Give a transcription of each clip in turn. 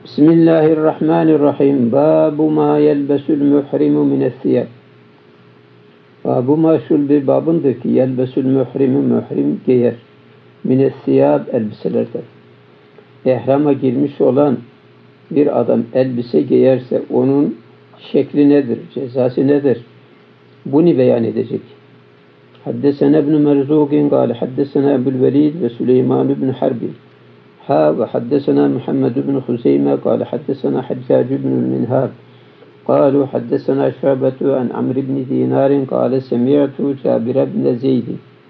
Bismillahirrahmanirrahim. Babu ma yelbesul muhrimu mine's-siyab. Babu maşhur bir babındır ki yelbesul muhrimu muhrim giyer. Mine's-siyab elbiselerden. İhrama girmiş olan bir adam elbise giyerse onun şekli nedir, cezası nedir? Bunu beyan edecek. Haddesena ibn Merzukin kâle haddesena Ebu'l-Velid ve Süleyman ibn Harbi. وحدثنا محمد بن خزيمة قال حدثنا حجاج بن المنهال قالوا حدثنا شعبة عن عمرو بن دينار قال سمعت جابر بن زيد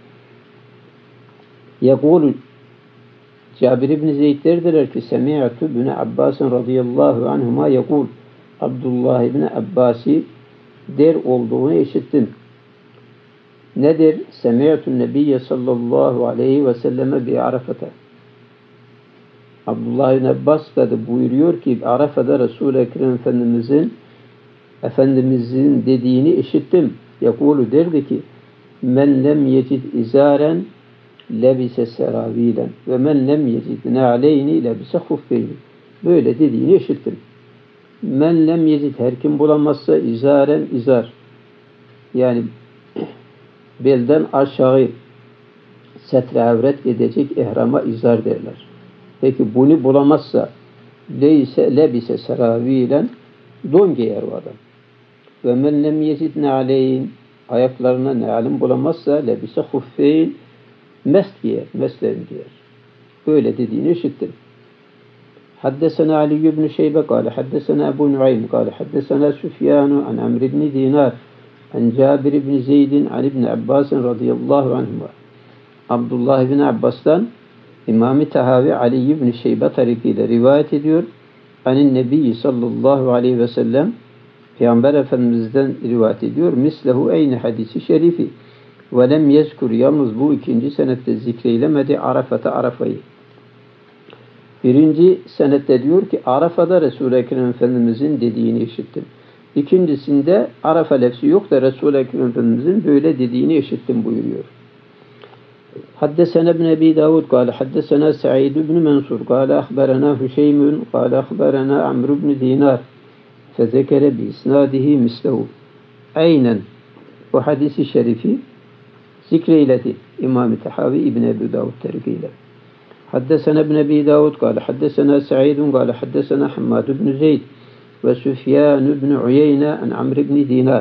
يقول Cabir ibn Zeyd derdiler ki Semi'tu ibn Abbas radıyallahu anhuma yekul Abdullah ibn Abbas'i der olduğunu işittim. Nedir? Semi'tu Nebiyye sallallahu aleyhi ve selleme bi Arafat'a. Abdullah ibn Abbas da buyuruyor ki Arafa'da Resul-i Ekrem Efendimizin dediğini işittim. Yakulu derdi ki men lem yecid izaren lebise seravilen ve men lem yecid na'leyni lebise huffeyni. Böyle dediğini işittim. Men lem yecid her kim bulamazsa izaren izar. Yani belden aşağı setre avret edecek ihrama izar derler. Peki bunu bulamazsa lebise seravilen don giyer o adam. Ve men lem yecid na'leyn ayaklarına ne'alin bulamazsa lebise huffeyn mest giyer, meslerini giyer. Böyle dediğini işittim. Haddesena Ali ibn Şeybe kâle haddesena Ebu Nuaym kâle haddesena Süfyanu an Amr ibn Dinar an Cabir ibn Zeydin an ibn Abbas radıyallahu anhuma. Abdullah ibn Abbas'tan İmam-ı Tahavi Ali ibn Şeybe tarikiyle rivayet ediyor. Anin Nebi sallallahu aleyhi ve sellem Peygamber Efendimiz'den rivayet ediyor. Mislehu eyni hadisi şerifi. Ve lem yezkur yalnız bu ikinci senette zikreylemedi Arafa'yı. Birinci senette diyor ki Arafa'da Resul-i Ekrem Efendimiz'in dediğini işittim. İkincisinde Arafa lefzi yok da Resul-i Ekrem Efendimiz'in böyle dediğini işittim buyuruyor. حدثنا ابن أبي داود قال حدثنا سعيد بن منصور قال أخبرنا هشيم قال أخبرنا عمرو بن دينار فذكر بإسناده مثله aynen bu hadisi şerifi zikreyledi İmam-ı Tahavi İbn Ebu Davud terikiyle. Haddesena ibn Ebi Davud قال حدثنا سعيد قال حدثنا حماد بن زيد وسفيان بن عيينة عن عمرو بن دينار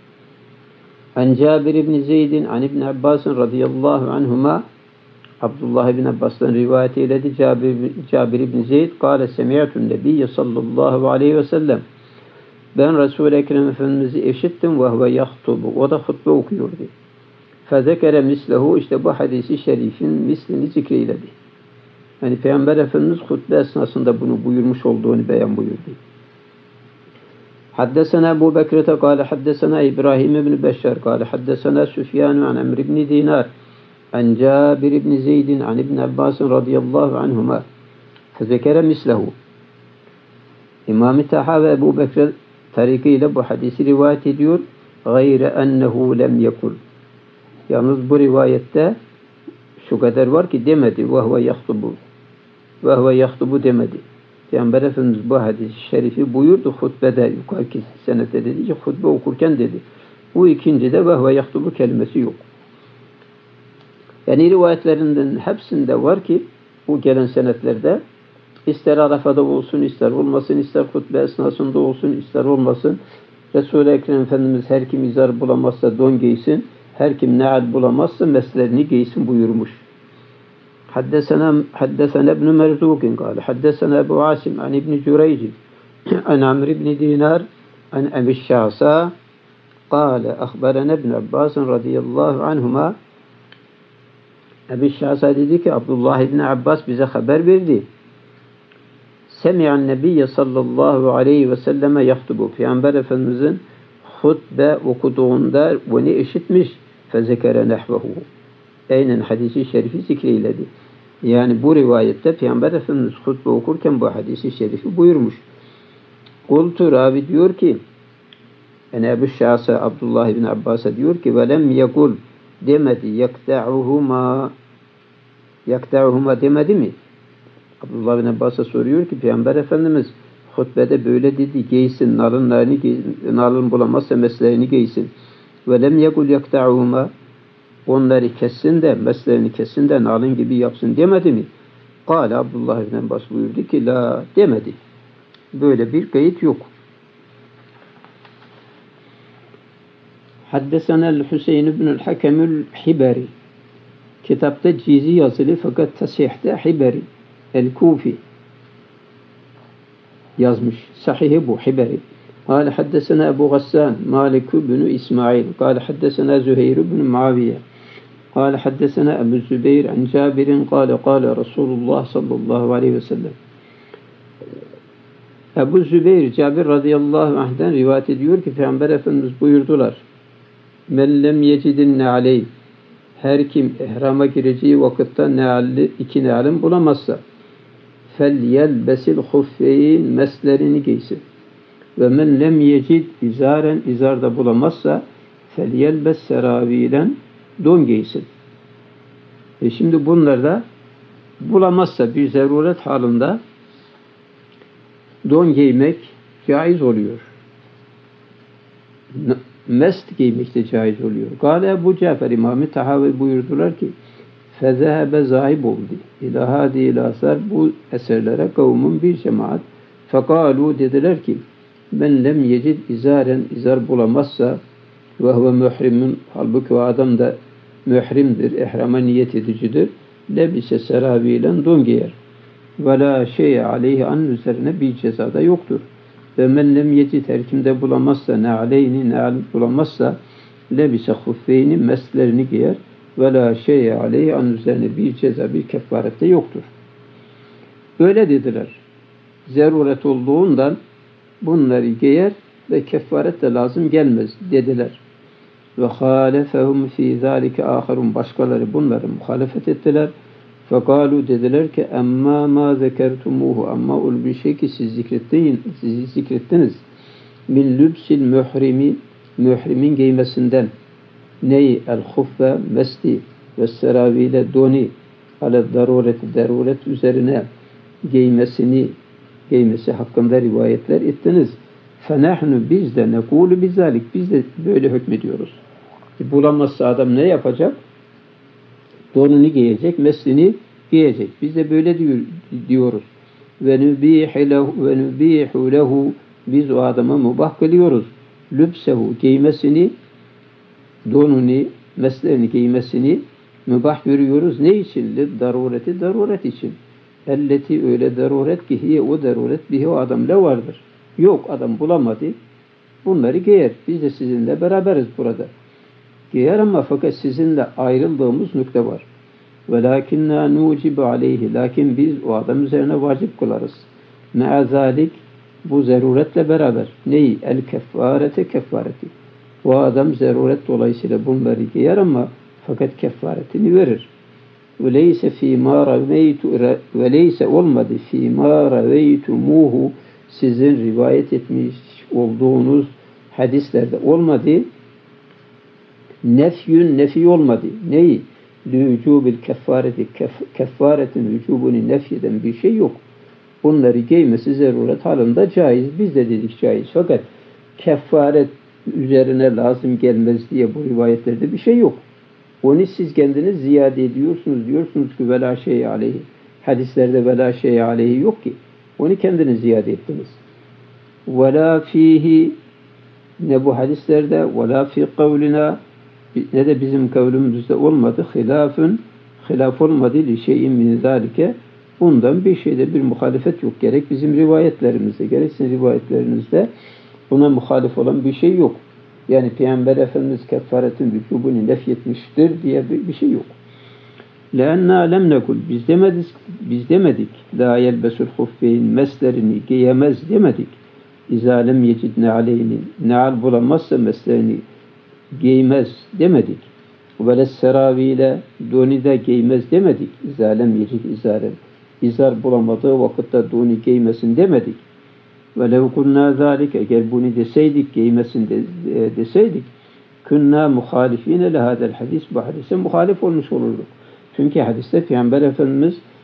An Cabir ibn Zeydin an İbn Abbas radıyallahu anhuma Abdullah ibn Abbas'tan rivayet eyledi. Cabir ibn Zeyd kâle semi'tun nebiyye sallallahu aleyhi ve sellem. Ben Resul-i Ekrem Efendimiz'i işittim ve huve yahtubu. O da hutbe okuyordu. Fezekere mislehu işte bu hadisi şerifin mislini zikreyledi. Yani Peygamber Efendimiz hutbe esnasında bunu buyurmuş olduğunu beyan buyurdu. حدثنا أبو بكرة قال حدثنا إبراهيم بن بشار قال حدثنا سفيان عن عمرو بن دينار عن جابر بن زيد عن ابن عباس رضي الله عنهما فذكر مثله. İmam-ı Taha ve Ebu Bekir tarikiyle bu hadisi rivayet ediyor. Gayre ennehu lem yekul. Yalnız bu rivayette şu kadar var ki demedi. Ve huve yahtubu demedi. Peygamber Efendimiz bu hadis-i şerifi buyurdu hutbede yukarıki senette dedi ki hutbe okurken dedi. Bu ikincide ve huve yahtubu kelimesi yok. Yani rivayetlerinden hepsinde var ki bu gelen senetlerde ister Arafa'da olsun, ister olmasın, ister hutbe esnasında olsun, ister olmasın. Resul-i Ekrem Efendimiz her kim izar bulamazsa don giysin, her kim ne'al bulamazsa meslerini giysin buyurmuş. حدثنا ابن مرزوق قال حدثنا أبو عاصم عن ابن جريج عن عمرو بن دينار عن أبي الشعثاء قال أخبرنا ابن عباس رضي الله عنهما. Ebi Şahsa dedi ki Abdullah ibn Abbas bize haber verdi. Semi'an Nebiyye sallallahu aleyhi ve selleme yahtubu. Peygamber Efendimizin hutbe okuduğunda bunu işitmiş. Fezekere nehvehu. Aynen hadisi şerifi zikreyledi. Yani bu rivayette Peygamber Efendimiz hutbe okurken bu hadisi şerifi buyurmuş. Kultu ravi diyor ki Ebu Şahsa Abdullah ibn Abbas'a diyor ki velem yekul demedi yakta'uhuma demedi mi? Abdullah bin Abbas'a soruyor ki Peygamber Efendimiz hutbede böyle dedi, giysin, nalın bulamazsa mesleğini giysin. Ve lem yekul yakta'uhuma, onları kessin de, mesleğini kessin de nalın gibi yapsın demedi mi? Kâle Abdullah bin Abbas buyurdu ki la, demedi. Böyle bir kayıt yok. Haddesenel Hüseyin ibnül Hakemül Hiberi. Kitapta cizi yazılı fakat tasihte Hiberi. El-Kufi yazmış. Sahihi bu Hiberi. قال حدثنا أبو غسان مالك بن إسماعيل قال حدثنا زهير بن معاوية قال حدثنا أبو الزبير عن جابر قال رسول الله صلى الله عليه وسلم. Ebu Zübeyir Cabir radıyallahu anh'den rivayet ediyor ki Peygamber Efendimiz buyurdular. Men lem yecidin ne'aleyh, her kim ihrama gireceği vakitte ne'alli, iki ne'alin bulamazsa felyelbesil huffeyn, meslerini giysin. Ve men lem yecid izaren, izarda bulamazsa felyelbes seravilen, don giysin. Şimdi bunlarda bulamazsa bir zaruret halinde don giymek caiz oluyor. Mest giymek de caiz oluyor. Gâle Ebu Cafer İmam-ı Tahavi buyurdular ki fezehebe zahib oldu. İlâ hâdî asar, bu eserlere kavmun bir cemaat. Fekâlû, dediler ki ben lem yecid izaren, izar bulamazsa ve huve muhrimun, halbuki o adam da mührimdir, ihrama niyet edicidir. Lebise seravilen, don giyer. Ve la şey aleyhi, an üzerine bir cezada yoktur. Ve men lem yecid, her kimde bulamazsa ne aleyni, ne bulamazsa lebise huffeyni, meslerini giyer. Ve la şey aleyhi, an üzerine bir ceza, bir kefarette yoktur. Öyle dediler. Zaruret olduğundan bunları giyer ve kefaret de lazım gelmez dediler. Ve halefehum fi zalike aharun, başkaları bunları muhalefet ettiler. Fekalu, dediler ki emma ma zekertumuhu, amma ol bir şey ki siz zikrettiniz. Min lübsil mührimi, mührimin giymesinden. Neyi? El huffe, mesti ve seravile doni, ale daruret üzerine giymesi hakkında rivayetler ettiniz. Fenahnu, biz de nekulu bizalik, biz de böyle hükmediyoruz. Bulamazsa adam ne yapacak? Donunu giyecek, meslini giyecek. Biz de böyle diyoruz. Ve nubihu lehu, biz o adama mubah kılıyoruz. Lübsehu, giymesini, donunu, meslerini giymesini mübah görüyoruz. Ne için? Darureti, daruret için. Elleti, öyle daruret ki hiye, o daruret bihi, o adamla vardır. Yok, adam bulamadı. Bunları giyer. Biz de sizinle beraberiz burada. Giyer ama fakat sizinle ayrıldığımız nokta var. وَلَاكِنَّا نُوْجِبُ عَلَيْهِ, lakin biz o adam üzerine vacip kılarız. مَعَذَٰلِكِ, bu zaruretle beraber. Neyi? El-keffarete, keffareti. O adam zaruret dolayısıyla bunları giyer ama fakat kefaretini verir. وَلَيْسَ ف۪ي مَا رَوَيْتُ, وَلَيْسَ olmadı ف۪ي مَا رَوَيْتُمُوهُ, sizin rivayet etmiş olduğunuz hadislerde olmadı. Nefyün, nefi olmadı. Neyi? Lücubil kefareti, kefaretin vücubunu nefyeden bir şey yok. Bunları giymesi zaruret halinde caiz. Biz de dedik caiz. Fakat kefaret üzerine lazım gelmez diye bu rivayetlerde bir şey yok. Onu siz kendiniz ziyade ediyorsunuz. Diyorsunuz ki vela şey aleyhi. Hadislerde vela şey aleyhi yok ki. Onu kendiniz ziyade ettiniz. Vela fihi, ne bu hadislerde, vela fi kavlina, ne de bizim kavlimizde olmadı. Hilaf olmadı li şeyin min zalike. Bundan bir şeyde bir muhalefet yok. Gerek bizim rivayetlerimizde, gerek sizin rivayetlerinizde buna muhalif olan bir şey yok. Yani Peygamber Efendimiz kefaretin vücubunu nefyetmiştir diye bir şey yok. لَاَنَّا لَمْ نَكُلْ, biz demedik. لَا يَلْبَسُ الْخُفَّيْنِ, meslerini giyemez demedik. اِذَا لَمْ يَجِدْ نَعَلَيْنِ, neal bulamazsa meslerini giymez demedik. وَلَا السَّرَاوِيلَ, doni de giymez demedik. اِذَا لَمْ يَجِدْ اِذَارًا, izar bulamadığı vakitte doni giymesin demedik. وَلَوْ كُنَّا ذَٰلِكَ, eğer bunu deseydik, giymesin deseydik, كُنَّا مُخَالِف۪ينَ لَهَذَا الْحَدِيثِ, bu hadise muhalif olmuş olurduk. Çünkü hadiste Peygamber Efendimiz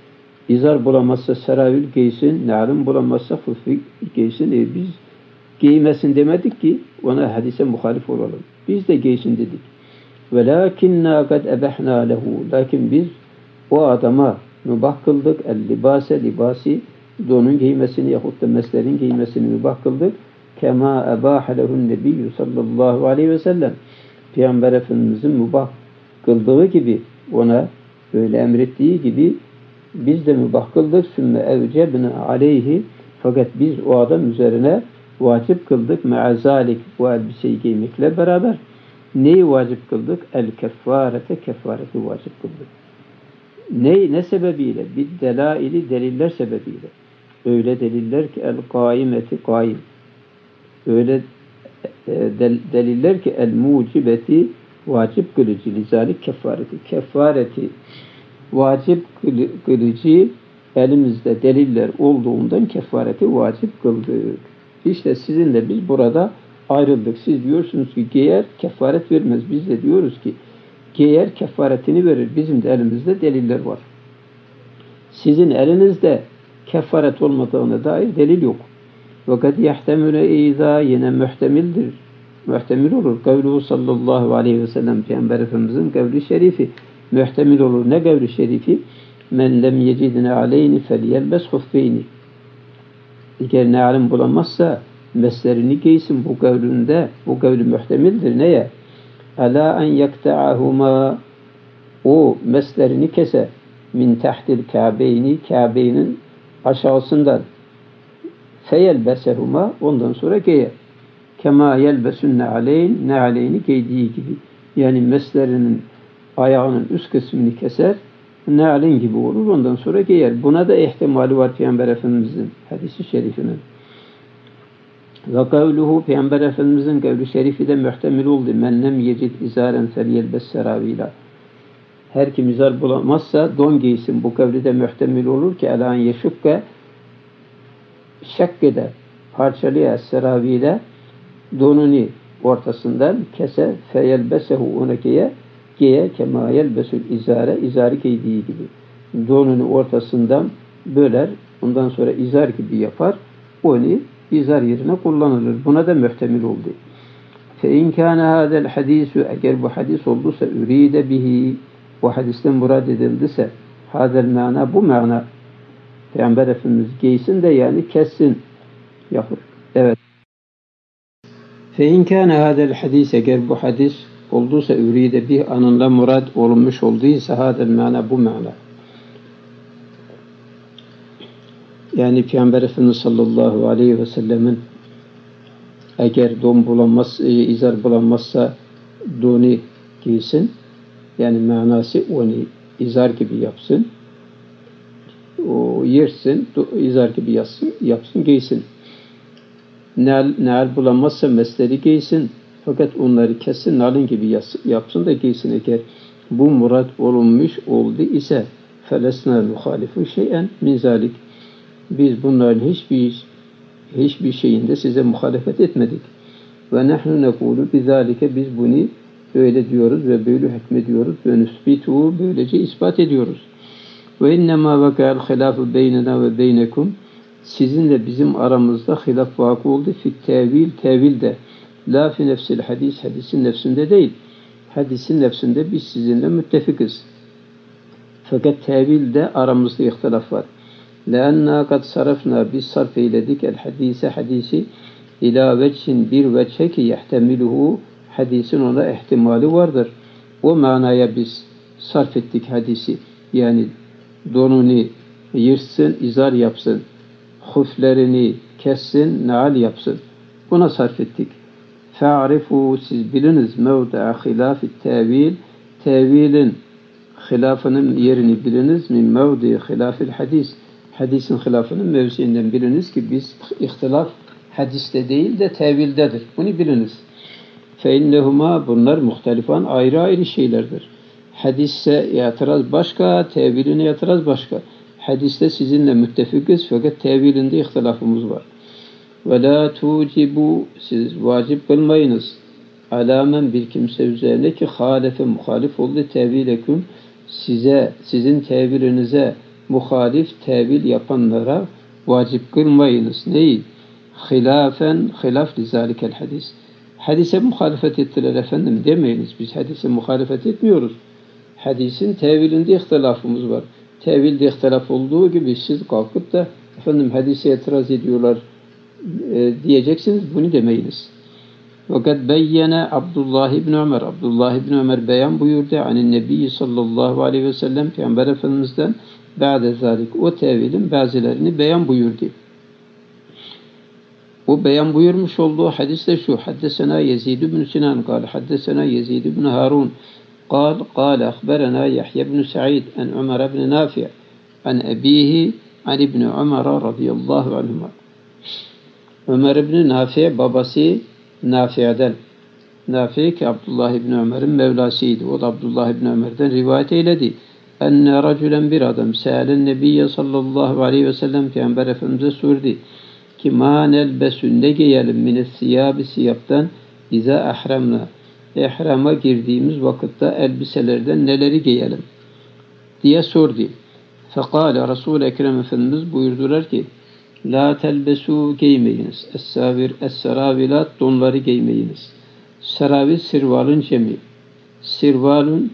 izar bulamazsa seravil giysin, nalın bulamazsa huffi giysin. Biz giymesin demedik ki ona hadise muhalif olalım. Biz de giysin dedik. Velakinna kad ebehna lehu. Lakin biz o adama mübah kıldık. El libase libasi, donun giymesini yahut da meslerin giymesini mübah kıldık. Kema ebahe lehun nebiyyü sallallahu aleyhi ve sellem. Peygamber Efendimizin mübah kıldığı gibi, ona öyle emrettiği gibi biz de mübah kıldık. Sümme evcebne aleyhi. Fakat biz o adam üzerine vacip kıldık. Me'azalik, bu elbiseyi giymekle beraber neyi vacip kıldık? El keffarete, keffareti vacip kıldık. Ne sebebiyle? Bir delaili, deliller sebebiyle. Öyle deliller ki el kaimeti kaim. Öyle deliller ki el mucibeti vacip kılıcı. Lizalik keffareti. Keffareti vacip kılıcı elimizde deliller olduğundan kefareti vacip kıldık. İşte sizinle biz burada ayrıldık. Siz diyorsunuz ki giyer kefaret vermez. Biz de diyoruz ki giyer kefaretini verir. Bizim de elimizde deliller var. Sizin elinizde kefaret olmadığına dair delil yok. Fakat yahtemüle izâ yine muhtemildir. Muhtemil olur. Kavluhu sallallahu aleyhi ve sellem Peygamber Efendimizin kavli şerifi muhtemil olur. Ne kavli şerifi? Men lem yecidne aleyni felyelbes huffeyni. Eğer nâlim bulamazsa meslerini giysin bu kavlünde. Bu kavli muhtemildir. Neye? Alâ en yekta'ahuma, o meslerini kese min tahtil kâbeyni, kâbeynin aşağısından feyelbesehuma, ondan sonra giyer. Kema yelbesun ne'aleyni giydiği gibi. Yani meslerinin ayağının üst kısmını keser, ne'aleyn gibi olur, ondan sonra giyer. Buna da ihtimali var Peygamber Efendimizin hadisi şerifinin. Ve kavluhu, Peygamber Efendimizin kavlu şerifi de muhtemil oldu. Men lem yecid izaren felyelbes seravila. Her kim izar bulamazsa don giysin. Bu kavli de muhtemil olur ki elan yeşukke şakkede parçalıya seravile donunu ortasından kese feyelbesehu ona giye kema yelbesul izare, izarı giydiği gibi. Donunu ortasından böler, ondan sonra izar gibi yapar. Onu izar yerine kullanılır. Buna da muhtemil oldu. Fe in kana hadal hadisu, eğer bu hadis olduysa üride bihi, bu hadisten murad edildiyse hadal mana, bu mana Peygamber Efendimiz giysin de yani kessin yapar. Evet. Fe in kana hadal hadis, eğer bu hadis olduysa üride bih, anında murad olunmuş olduysa hadal mana, bu mana. Yani Peygamber Efendimiz sallallahu aleyhi ve sellemin eğer don bulamaz, izar bulamazsa donu giysin. Yani manası onu izar gibi yapsın. O yersin, izar gibi yapsın, giysin. Nal bulamazsa mesleri giysin. Fakat onları kessin, nalın gibi yapsın da giysin. Eğer bu murad olunmuş oldu ise felesna muhalifu şeyen min zalik. Biz bunların hiçbir şeyinde size muhalefet etmedik. Ve nahnu nekulu bizalike, biz bunu öyle diyoruz ve böyle hükmediyoruz ve nusbitu, böylece ispat ediyoruz. Ve innema vaka'al hilafu beynena ve beynekum, sizinle bizim aramızda hilaf vakı oldu fi tevilde, la fi nefsil hadis, hadisin nefsinde değil. Hadisin nefsinde biz sizinle müttefikiz. Fakat tevilde aramızda ihtilaf var. لَاَنَّا قَدْ صَرَفْنَا, biz sarf eyledik hadisi ila veçhin, bir veçhe ki yehtemiluhu, hadisin ona ihtimali vardır. O manaya biz sarf ettik hadisi. Yani donunu yırtsın, izar yapsın, huflerini kessin, naal yapsın. Buna sarf ettik. فَعْرِفُوا, siz biliniz mevda'a hilafit tevil, tevilin hilafının yerini biliniz. Min mevdi hilafil hadis, hadisin hilafının mevziinden biliniz ki biz ihtilaf hadiste değil de tevildedir. Bunu biliniz. فَاِنَّهُمَا, bunlar muhtelifan, ayrı ayrı şeylerdir. Hadisse itiraz başka, teviline itiraz başka. Hadiste sizinle müttefikiz fakat tevilinde ihtilafımız var. وَلَا تُوْجِبُوا, siz vacip kılmayınız. Alamen, bir kimse üzerine ki halefe, muhalif oldu tevileküm, sizin tevilinize muhalif tevil yapanlara vacip kılmayınız. Neyi? Hilaf lizalikel hadis. Hadise muhalefet ettiler efendim demeyiniz. Biz hadise muhalefet etmiyoruz. Hadisin tevilinde ihtilafımız var. Tevilde ihtilaf olduğu gibi siz kalkıp da efendim hadise itiraz ediyorlar diyeceksiniz. Bunu demeyiniz. Fakat beyyene Abdullah ibn Ömer. Abdullah ibn Ömer beyan buyurdu. Anin Nebi sallallahu aleyhi ve sellem Peygamber Efendimiz'den ba'de zalik. O tevilin bazılarını beyan buyurdu. O beyan buyurmuş olduğu hadis de şu. Haddesena Yezid ibn Sinan kâle. Haddesena Yezid ibn Harun. قال أخبرنا يحيى بن سعيد عن عمر بن نافع عن أبيه عن ابن عمر رضي الله عنهما. Ömer ibn Nafi babası Nafi'den. Nafi ki Abdullah ibn Ömer'in mevlasıydı. O da Abdullah ibn Ömer'den rivayet eyledi. Enne racülen bir adam se'alen nebiyye sallallahu aleyhi ve sellem Peygamber Efendimiz'e sordu ki ma nelbesü ne giyelim mines siyabi siyaptan iza ahramna. İhrama girdiğimiz vakitte elbiselerden neleri giyelim diye sordu. Fekale Resul-i Ekrem Efendimiz buyurdular ki la telbesu giymeyiniz. Es-seravilat donları giymeyiniz. Seravil sirvalın cemi. Sirvalun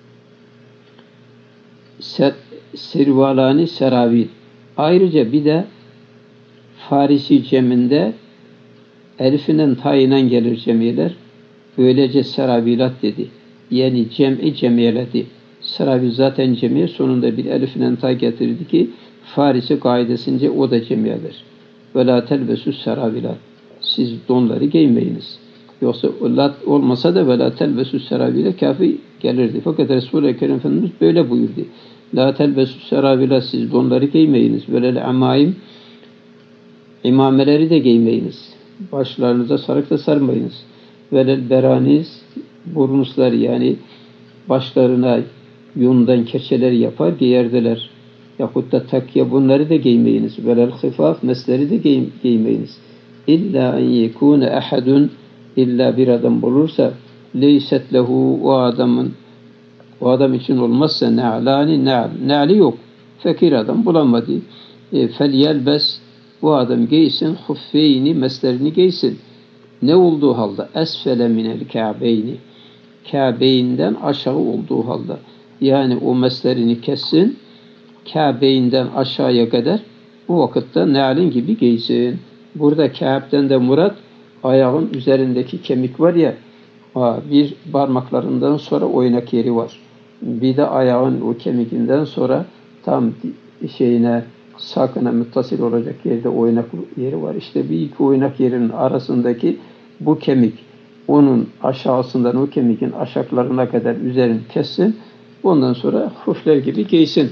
sirvalani seravil. Ayrıca bir de Farisi ceminde elifinin tayinen gelir cemiyeler. Böylece seravilat dedi. Yani cemiyeledi. Seravil zaten cemiye sonunda bir elifinen tay getirdi ki Farisi kaidesince o da cemiyedir. Ve la telbesü seravilat. Siz donları giymeyiniz. Yoksa lat olmasa da ve la telbesü seravile kafi gelirdi. Fakat Resul-i Ekrem Efendimiz böyle buyurdu. La telbesü seravilat siz donları giymeyiniz. Ve lel amaim imameleri de giymeyiniz. Başlarınıza sarık da sarmayınız. Velel beraniz burnuslar yani başlarına yundan keçeler yapar giyerdiler. Yahut da takya bunları da giymeyiniz. Velel hifaf mesleri de giymeyiniz. İlla en yekûne ahadun illa bir adam bulursa leyset lehu o adam için olmazsa ne'li yok. Fakir adam bulamadı. Fel yelbes o adam giysin huffeyni meslerini giysin. Ne olduğu halde esfele minel ka'beyni Ka'beyinden aşağı olduğu halde yani o meslerini kessin Ka'beyinden aşağıya kadar bu vakitte ne'lin gibi giysin. Burada Ka'b'den de murat ayağın üzerindeki kemik var ya bir parmaklarından sonra oynak yeri var. Bir de ayağın o kemikinden sonra tam sakına müttasil olacak yerde oynak yeri var. İşte bir iki oynak yerinin arasındaki bu kemik onun aşağısından o kemikin aşaklarına kadar üzerini kessin. Ondan sonra hufler gibi giysin.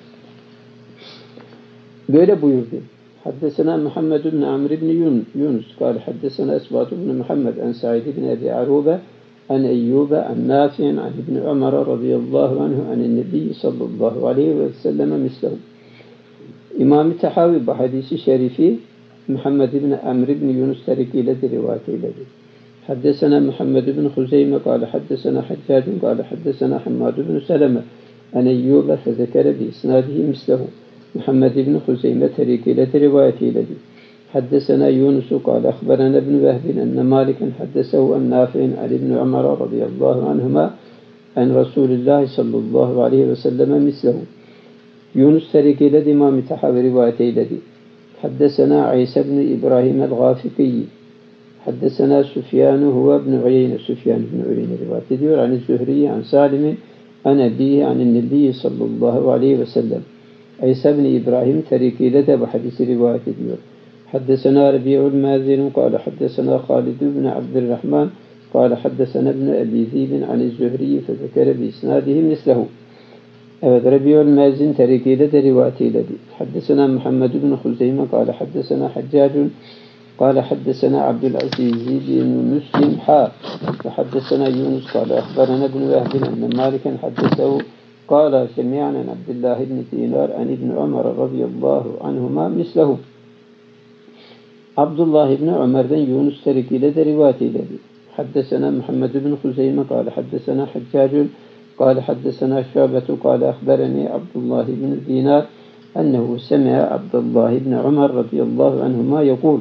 Böyle buyurdu. Haddesena Muhammed ibn Amr ibn Yunus kâle haddesena Esbat ibn Muhammed en Sa'id ibn Ebi Arube en Eyyube en Nafi'in en İbn Ömer radıyallahu anhu en Nebi sallallahu aleyhi ve selleme mislehu. İmam-ı Tahavi bu hadisi şerifi Muhammed ibn Amr ibn Yunus tarikiyle de rivayet eyledi. Haddesena Muhammed ibn Huzeyme kâle haddesena Haccacun kâle haddesena Hammad ibn Seleme en Eyyube fezekere bi isnadihi mislehu. Muhammed ibn Huzeyme tarikiyle de rivayet eyledi. Haddesena Yunusu kâle akhberana ibn Vehbin enne Maliken haddesehu en Nafi'in an İbn Ömer radıyallahu anhuma en Resulullah sallallahu aleyhi ve selleme mislehu. Yunus tarikiyle de İmam-ı Tahavi rivayet eyledi. Haddesena İsa ibn İbrahim el-Gâfiqi. Haddesena Süfyan huve ibn Uyeyne. Süfyan ibn Uyeyne rivayet ediyor. Ani Zühriye an Salim'in an ebihi anin Nebi sallallahu aleyhi ve sellem. İsa ibn İbrahim tarikiyle de bu hadisi rivayet ediyor. Haddesena Rabi'ul Mazin kâle haddesena Halid ibn Abdurrahman kâle haddesena ibn Ebi Zibin ani Zühriye fezekere bi isnadihi mislehu. Evet, Rabi'ul Mazin tarikiyle de rivayet eyledi. Haddesena Muhammed ibn Huzeyme kâle haddesena Haccacun kâle haddesena Abdülaziz bin Müslim ve haddesena Yunus kâle akhberana ibn Vehbin enne Maliken haddesehu kâle semi'anen Abdullah ibn Dinar an İbn Ömer radıyallahu anhuma mislehu. Abdullah ibn Ömer'den Yunus tarikiyle de rivayet eyledi. Haddesena Muhammed ibn Huzeyme kâle haddesena Haccacun قال حدثنا شعبة قال أخبرني عبد الله بن دينار ennehu semi'a Abdullah ibn Ömer radıyallahu anhuma yekul.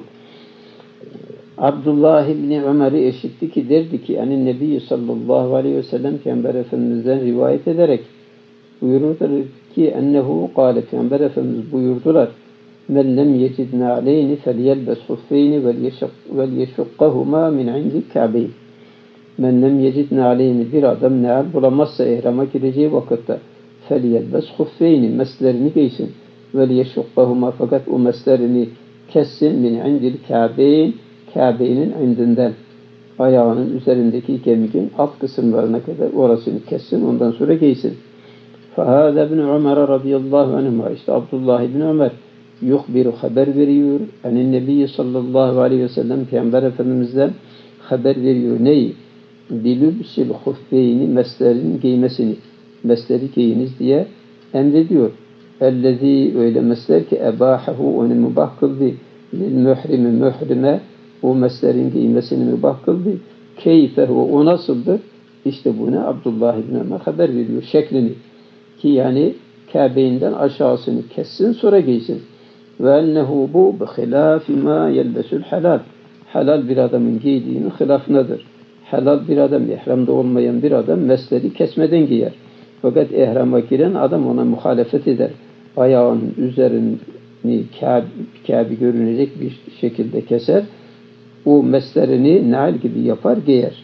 Abdullah ibn Ömer'i işitti ki derdi ki yani Nebi sallallahu aleyhi ve sellem Peygamber Efendimiz'den rivayet ederek buyururlar ki ennehu kâle Peygamber Efendimiz buyurdular men lem yecid na'leyni felyelbes huffeyni vel yeşukkahuma min indi ka'beyn. Men lem yecid na'leyni bir adam ne'al bulamazsa ihrama gireceği vakitte felyelbes huffeyni meslerini giysin vel yeşukkahuma fakat o meslerini kessin min indil ka'beyn Kabe'nin indinden ayağının üzerindeki kemiğin alt kısımlarına kadar orasını kessin ondan sonra giysin. فَهَذَا ibn Ömer radıyallahu anhuma işte Abdullah ibn Ömer yuhbiru haber veriyor. Yani Nebi sallallahu aleyhi ve sellem Peygamber Efendimiz'den haber veriyor. Neyi? Bilübsil huffeyni meslerin giymesini. Mesleri giyiniz diye emrediyor. Ellezî öyle mesler ki ebâhehu onu mübah kıldı. Lil mührimi mührime o meslerin giymesini mübah kıldı. Keyfehu o nasıldır? İşte buna Abdullah ibn Ömer haber veriyor şeklini. Ki yani Kabe'yinden aşağısını kessin sonra giysin. Ve ennehu bu bihilâfi mâ yelbesul halal. Halal bir adamın giydiğinin hilafınadır. Halal bir adam, ihramda olmayan bir adam mesleri kesmeden giyer. Fakat ihrama giren adam ona muhalefet eder. Ayağının üzerini Kabe görünecek bir şekilde keser. O meslerini nal gibi yapar, giyer.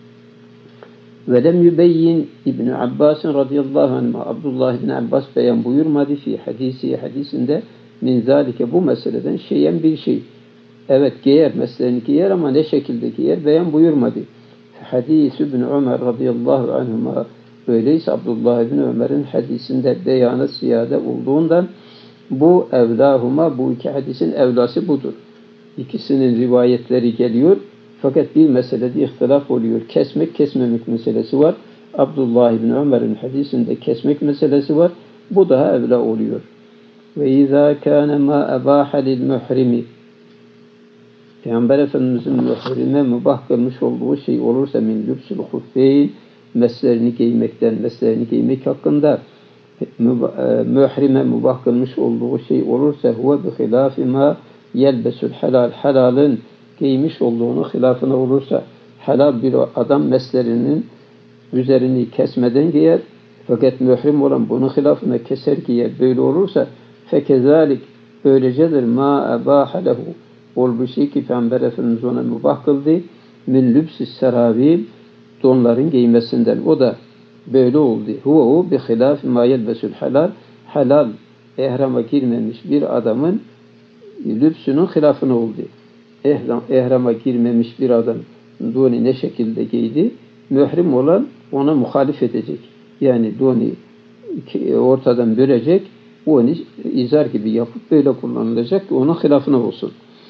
Ve lem yübeyyin İbn Abbas radıyallahu anh Abdullah ibn Abbas beyan buyurmadı fi hadisinde min zalike bu meseleden şeyen bir şey. Evet giyer, meslerini giyer ama ne şekilde giyer beyan buyurmadı. Hadis İbn Ömer radıyallahu anhuma öyleyse Abdullah ibn Ömer'in hadisinde beyanı ziyade olduğundan bu evlahuma bu iki hadisin evlası budur. İkisinin rivayetleri geliyor. Fakat bir meselede ihtilaf oluyor. Kesmek, kesmemek meselesi var. Abdullah ibn Ömer'in hadisinde kesmek meselesi var. Bu daha evla oluyor. Ve izâ kâne mâ ebâhe lil muhrimi Peygamber Efendimiz'in muhrime mübah kılmış olduğu şey olursa min lübsül huffeyn meslerini giymekten, meslerini giymek hakkında muhrime mübah kılmış olduğu şey olursa huve bi hilâfi mâ yelbesül helal halalın giymiş olduğunu hilafına olursa helal bir adam meslerinin üzerini kesmeden giyer fakat mührim olan bunun hilafına keser giyer böyle olursa fekezalik böylecedir ma ebahe lehu ol bir şey ki Peygamber Efendimiz ona mübah kıldı min lübsis seravil donların giymesinden o da böyle oldu. Huve bi hilafi ma yelbesül helal helal ihrama girmemiş bir adamın lübsünün hilafına oldu. Ehrama girmemiş bir adam doni ne şekilde giydi? Mührim olan ona muhalif edecek. Yani doni ortadan bölecek, onu izar gibi yapıp böyle kullanılacak ki onun hilafına olsun.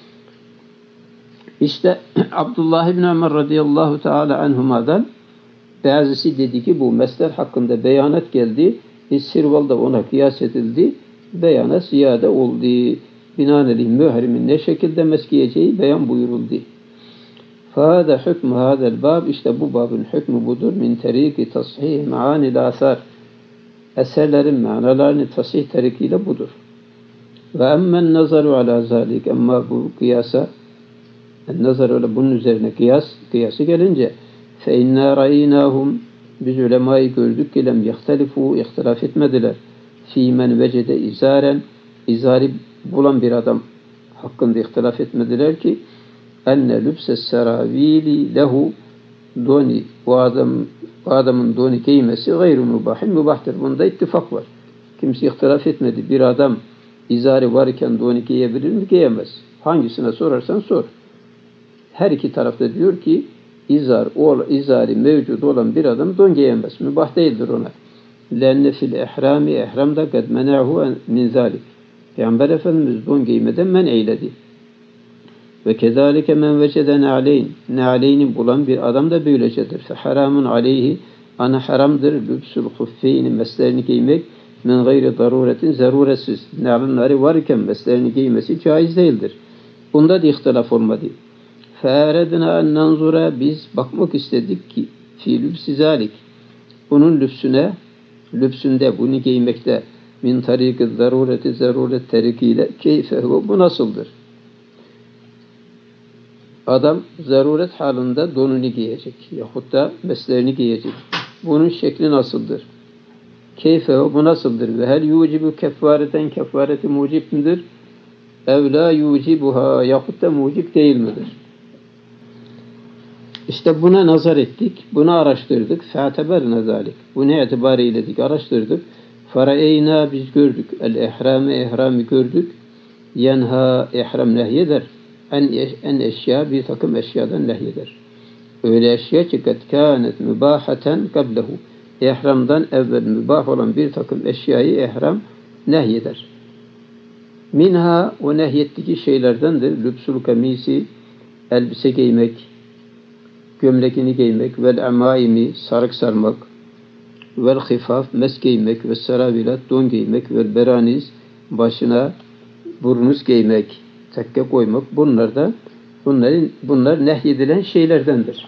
İşte Abdullah ibn Ömer radıyallahu teala anhuma'dan bazısı dedi ki bu mesler hakkında beyanat geldi. Sirvalda ona kıyas edildi. Beyana ziyade oldu. Binaenaleyh mührimin ne şekilde meskiyeceği beyan buyuruldu. Fâde hükmü hâzel bab işte bu babın hükmü budur. Min teriki tasih maanil asar. Eserlerin manalarını tasih terikiyle budur. Ve emmen nazaru ala zalik ama bu kıyasa nazaru bunun üzerine kıyası gelince fe inna ra'inahum biz ulemayı gördük ki lem yahtelifu ihtilaf etmediler. Fî men vecede izaren izari bulan bir adam hakkında ihtilaf etmediler ki enne lübses seravili lehu doni o adamın doni giymesi gayru mübahin mübahtır. Bunda ittifak var. Kimse ihtilaf etmedi. Bir adam izari varken doni giyebilir mi? Giyemez. Hangisine sorarsan sor. Her iki tarafta diyor ki izari mevcut olan bir adam don giyemez. Mübah değildir ona. Lenne fil ihrami ihramda kad mena'hu min zalik. Peygamber Efendimiz don giymeden men eyledi. Ve kezalike men vecede ne'aleyni bulan bir adam da böylecedir. Fe haramun aleyhi ana haramdır. Lübsül huffeyni meslerini giymek min gayri daruretin zaruretsiz. Ne'alınları varken meslerini giymesi caiz değildir. Bunda da ihtilaf olmadı. Fe eredna en nanzura biz bakmak istedik ki fi lübsi zalik. Bunun lübsünde bunu giymekte min tariki zarureti zaruret terikiyle keyfe bu nasıldır? Adam zaruret halinde donunu giyecek yahut da mesleğini giyecek. Bunun şekli nasıldır? Keyfe bu nasıldır? Ve hel yucibu kefareten kefareti mucib midir? Ev la yucibuha yahut da mucib değil midir? İşte buna nazar ettik, bunu araştırdık. Fe'teberna zalik. Bu ne itibariyle araştırdık. Faraeyna biz gördük. El-ihramı ihramı gördük. Yenha ihram nehyeder. En eşya bir takım eşyadan nehyeder. Öyle eşya ki kad kânet mübahaten kablehu. İhramdan evvel mübah olan bir takım eşyayı ihram nehyeder. Minha o nehyettiği şeylerdendir. Lübsul kamisi elbise giymek, gömlekini giymek, vel amaimi sarık sarmak, vel hifaf mes giymek, ve seravilat don giymek, vel beraniz başına burnuz giymek, tekke koymak. Bunlar nehyedilen şeylerdendir.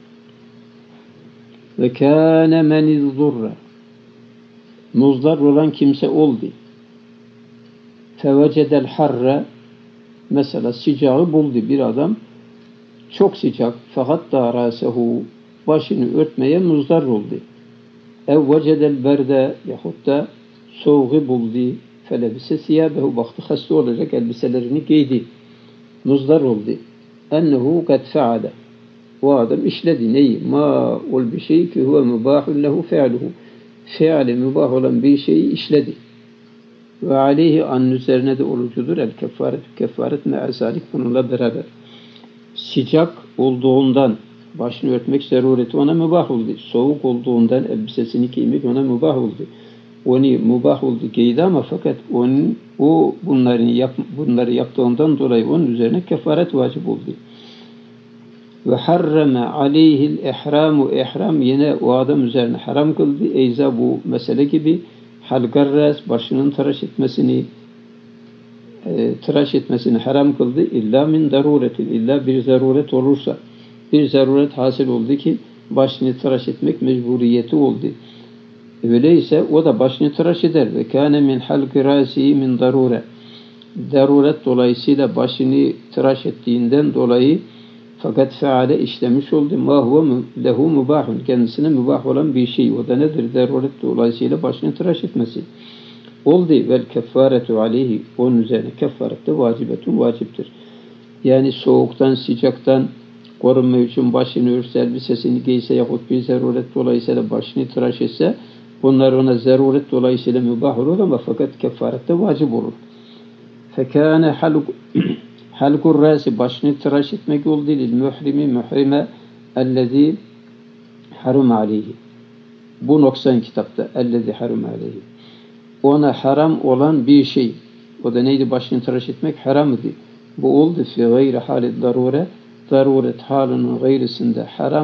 Ve kâne menizzurra muzdar olan kimse oldu. Fevecedel harre mesela sıcağı buldu bir adam. Çok sıcak fakat da rasehu başını örtmeye muzdar oldu. Ev vecedel berde yahut da soğuğu buldu. Felebise siyabehu baktı hasta olacak elbiselerini giydi. Muzdar oldu. Ennehu kad feale. O adam işledi neyi? Ma ol bir şey ki huve mübahun lehu fe'luhu. Fe'ali mübah olan bir şeyi işledi. Ve aleyhi anın üzerine de orucudur. El kefaret me'azalik bununla beraber. Sıcak olduğundan başını örtmek zarureti ona mübah oldu. Soğuk olduğundan elbisesini giymek ona mübah oldu. Onu mübah oldu giydi ama fakat bunları yaptığından dolayı onun üzerine kefaret vacip oldu. Ve harreme aleyhil ihramu ihram yine o adam üzerine haram kıldı. Eyza bu mesele gibi halgarras başının tıraş etmesini haram kıldı. İlla min daruretin illa bir zaruret olursa bir zaruret hasıl oldu ki başını tıraş etmek mecburiyeti oldu. Öyleyse o da başını tıraş eder ve kâne min halqi râsihi min darure. Daruret dolayısıyla başını tıraş ettiğinden dolayı fakat feale işlemiş oldu. Ma huve lehu mubahun. Kendisine mübah olan bir şey. O da nedir? Daruret dolayısıyla başını tıraş etmesi. Oldu. Vel kefaretu aleyhi. Onun üzerine kefaret de vaciptir. Yani soğuktan, sıcaktan korunma için başını örtse, elbisesini giyse yahut bir zaruret dolayısıyla başını tıraş etse bunlar ona zaruret dolayısıyla mübah olur ama fakat kefaret de vacip olur. Fekâne halkur râsi başını tıraş etmek oldu lil muhrime ellezî harum aleyhi. Bu noksan kitapta ellezî harum aleyhi. Ona haram olan bir şey. O da neydi? Başını tıraş etmek haram idi. Bu oldu fi gayri halid darure. Daruret halinin gayrisinde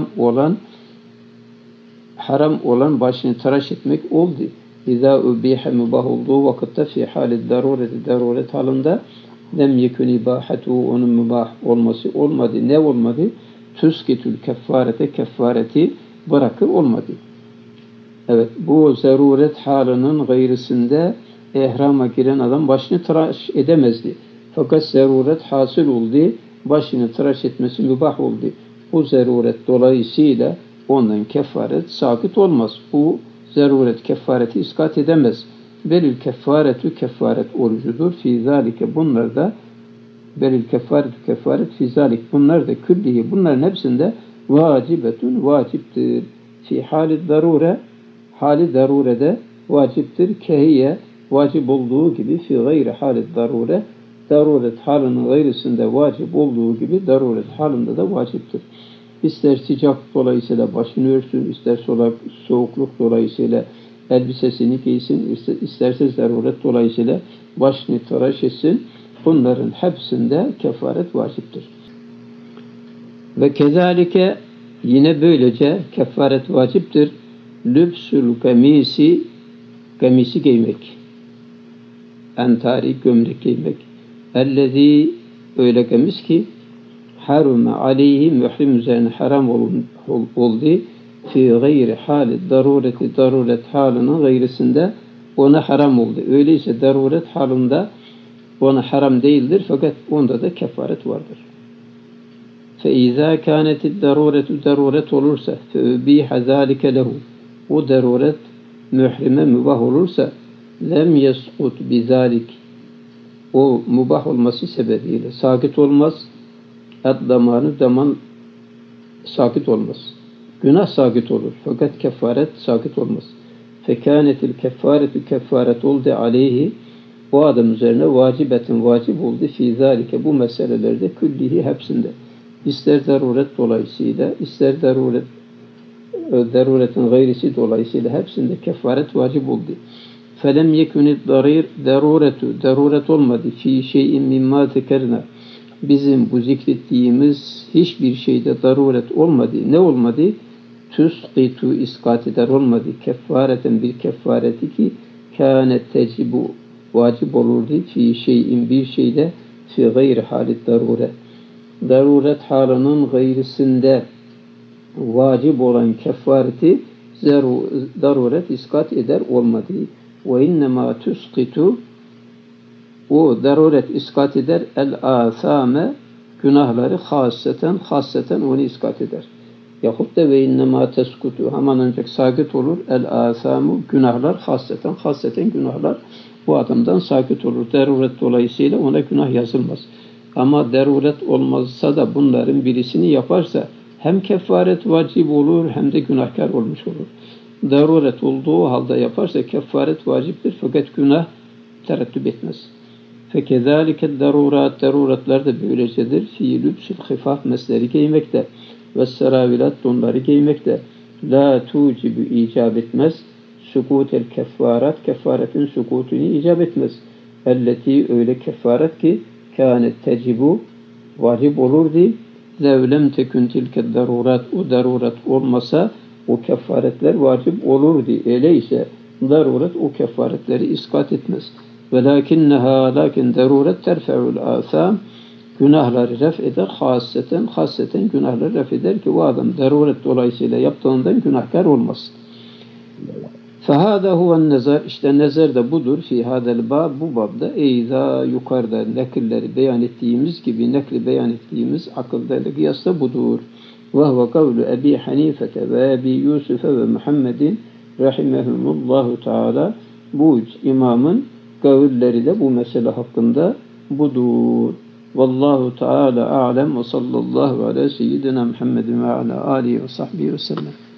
haram olan başını tıraş etmek oldu. İzâ übîhe mübah olduğu vakitte fi halid daruret halinde lem yekun ibâhetu onun mübah olması olmadı. Ne olmadı? Tüsketül kefareti bırakır olmadı. Evet, bu zaruret halinin gayrisinde ihrama giren adam başını tıraş edemezdi. Fakat zaruret hasıl oldu, başını tıraş etmesi mübah oldu. Bu zaruret dolayısıyla ondan kefaret sakıt olmaz. Bu zaruret kefareti iskat edemez. Belül kefaret orucudur. Fî zâlike bunlarda belül kefaret fî zâlik bunlar da küllihi bunların hepsinde vaciptir. Fî hali darurede vaciptir. Kehiye vacip olduğu gibi fi gayri halid daruret halinin gayrisinde vacip olduğu gibi daruret halinde de vaciptir. İster sıcak dolayısıyla başını örtsün, ister soğukluk dolayısıyla elbisesini giysin, isterse zaruret dolayısıyla başını tıraş etsin. Bunların hepsinde kefaret vaciptir. Ve kezalike yine böylece kefaret vaciptir. Lübsül kamisi giymek. Entari gömlek giymek. Ellezî öyle kamis ki harume aleyhi mührim üzerine haram oldu fi gayri hali daruret halinin gayrisinde ona haram oldu. Öyleyse daruret halinde ona haram değildir fakat onda da kefaret vardır. فَاِذَا كَانَتِ الدَّرُورَةُ daruret olursa فَاُب۪يحَ ذَٰلِكَ لَهُ o daruret mührime mübah olursa lem yeskut bizalik o mübah olması sebebiyle sakit olmaz. Ad-damanı zaman sakit olmaz. Günah sakit olur. Fakat kefaret sakit olmaz. Fekânetil kefaretü kefaret oldu aleyhi o adam üzerine vacibetin vacip oldu fî zâlike bu meselelerde küllihi hepsinde. İster daruret dolayısıyla, ister daruretin gayrisi dolayısıyla hepsinde kefaret vacip oldu. Felem yekunid daruret olmadı fi şeyin mimma tekerna. Bizim bu zikrettiğimiz hiçbir şeyde daruret olmadı. Ne olmadı? Tusqitu iskat eder olmadı. Kefareten bir kefareti ki kânet tecibu vacip olurdu fi şeyin bir şeyde fi gayri halit daruret. Daruret halının gayrisinde vacip olan kefareti daruret iskat eder olmadı. Ve innema tusqitu o daruret iskat eder el-âsâme günahları hasseten onu iskat eder. Yahut da ve innema teskutu hemen ancak sakit olur el-âsâmu günahlar hasseten günahlar bu adamdan sakit olur. Daruret dolayısıyla ona günah yazılmaz. Ama daruret olmazsa da bunların birisini yaparsa hem kefaret vacip olur hem de günahkar olmuş olur. Daruret olduğu halde yaparsa kefaret vaciptir fakat günah tereddüt etmez. Fekezalike daruratlar da böylecedir. Fi lübsül hifaf mesleri giymekte ve seravilat donları giymekte. La tucibu icab etmez. Sukutel kefaretin sukutunu icap etmez. Elleti öyle kefaret ki kânet tecibu vacip olurdu. Levlem tekün tilke darurat o darurat olmasa o kefaretler vacip olurdu. Öyleyse daruret o kefaretleri iskat etmez. Lakin daruret terfe'ul âsâm günahları ref eder hasseten günahları ref eder ki o adam daruret dolayısıyla yaptığından günahkar olmaz. Fehâdâ huven nezar işte nezar da budur fi hadel bab bu babda eyza yukarıda nakilleri beyan ettiğimiz gibi nakli beyan ettiğimiz akılda kıyasla budur. Ve huve kavlu Ebi Hanifete ve Ebi Yusuf'e ve Muhammedin rahimehumullahu teala bu imamın kavulleri de bu mesele hakkında budur. Vallahu teala a'lem ve sallallahu ala seyyidina Muhammedin ve ala alihi ve sahbihi ve sellem.